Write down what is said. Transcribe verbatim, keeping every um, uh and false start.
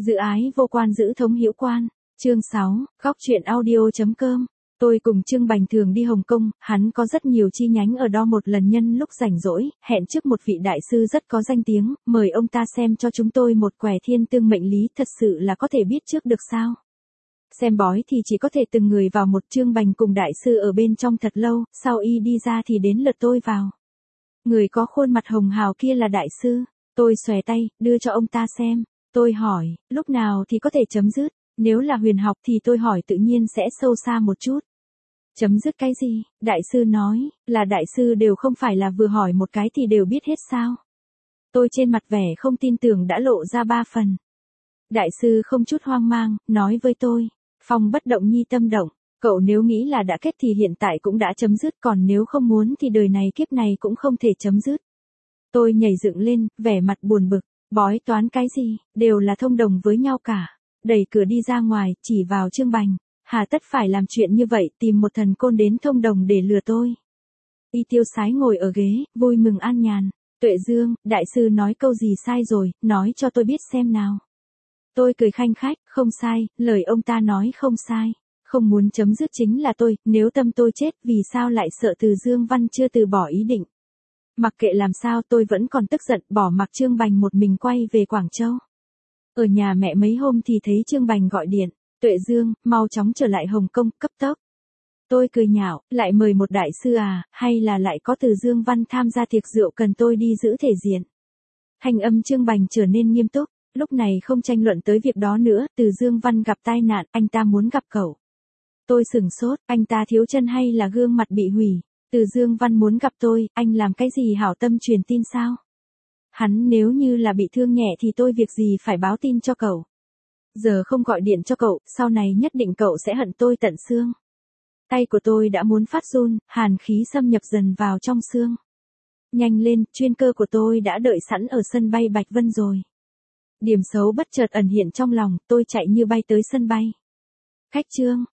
Giữ ái vô quan giữ thống hữu quan. Chương sáu, góc truyện audio chấm com. Tôi cùng Trương Bành thường đi Hồng Kông, hắn có rất nhiều chi nhánh ở đó, một lần nhân lúc rảnh rỗi, hẹn trước một vị đại sư rất có danh tiếng, mời ông ta xem cho chúng tôi một quẻ thiên tương mệnh lý, thật sự là có thể biết trước được sao? Xem bói thì chỉ có thể từng người vào một. Trương Bành cùng đại sư ở bên trong thật lâu, sau y đi ra thì đến lượt tôi vào. Người có khuôn mặt hồng hào kia là đại sư. Tôi xòe tay, đưa cho ông ta xem. Tôi hỏi, lúc nào thì có thể chấm dứt? Nếu là huyền học thì tôi hỏi tự nhiên sẽ sâu xa một chút. Chấm dứt cái gì? Đại sư nói, là đại sư đều không phải là vừa hỏi một cái thì đều biết hết sao? Tôi trên mặt vẻ không tin tưởng đã lộ ra ba phần. Đại sư không chút hoang mang, nói với tôi, phong bất động nhi tâm động, cậu nếu nghĩ là đã kết thì hiện tại cũng đã chấm dứt, còn nếu không muốn thì đời này kiếp này cũng không thể chấm dứt. Tôi nhảy dựng lên, vẻ mặt buồn bực, bói toán cái gì, đều là thông đồng với nhau cả. Đẩy cửa đi ra ngoài, chỉ vào Trương Bành, hà tất phải làm chuyện như vậy, tìm một thần côn đến thông đồng để lừa tôi. Y tiêu sái ngồi ở ghế, vui mừng an nhàn. Tuệ Dương, đại sư nói câu gì sai rồi, nói cho tôi biết xem nào. Tôi cười khanh khách, không sai, lời ông ta nói không sai. Không muốn chấm dứt chính là tôi, nếu tâm tôi chết vì sao lại sợ Từ Dương Văn chưa từ bỏ ý định. Mặc kệ làm sao tôi vẫn còn tức giận, bỏ mặc Trương Bành một mình quay về Quảng Châu. Ở nhà mẹ mấy hôm thì thấy Trương Bành gọi điện, Tuệ Dương, mau chóng trở lại Hồng Kông, cấp tốc. Tôi cười nhạo, lại mời một đại sư à, hay là lại có Từ Dương Văn tham gia tiệc rượu cần tôi đi giữ thể diện. Thanh âm Trương Bành trở nên nghiêm túc, lúc này không tranh luận tới việc đó nữa, Từ Dương Văn gặp tai nạn, anh ta muốn gặp cậu. Tôi sửng sốt, anh ta thiếu chân hay là gương mặt bị hủy? Từ Dương Văn muốn gặp tôi, anh làm cái gì hảo tâm truyền tin sao? Hắn nếu như là bị thương nhẹ thì tôi việc gì phải báo tin cho cậu. Giờ không gọi điện cho cậu, sau này nhất định cậu sẽ hận tôi tận xương. Tay của tôi đã muốn phát run, hàn khí xâm nhập dần vào trong xương. Nhanh lên, chuyên cơ của tôi đã đợi sẵn ở sân bay Bạch Vân rồi. Điểm xấu bất chợt ẩn hiện trong lòng, tôi chạy như bay tới sân bay. Khách Trương,